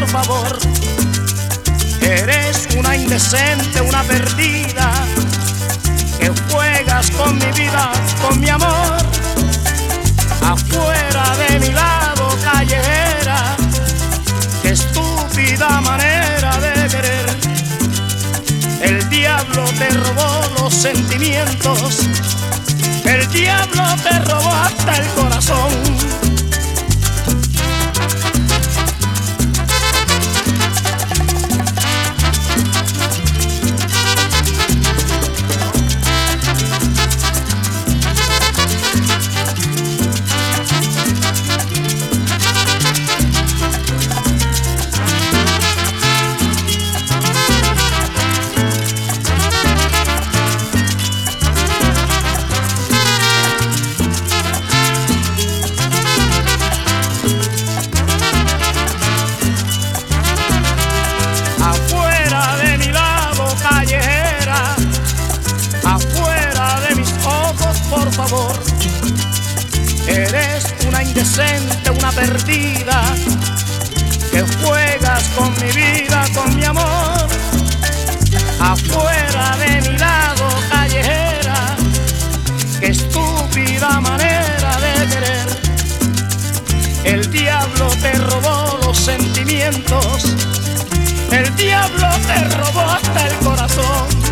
por favor. Eres una indecente, una perdida, que juegas con mi vida, con mi amor. Afuera de mi lado, callejera, qué estúpida manera de querer. El diablo te robó los sentimientos, el diablo te robó hasta el corazón. Por favor, eres una indecente, una perdida, que juegas con mi vida, con mi amor. Afuera de mi lado, callejera, qué estúpida manera de querer. El diablo te robó los sentimientos, el diablo te robó hasta el corazón.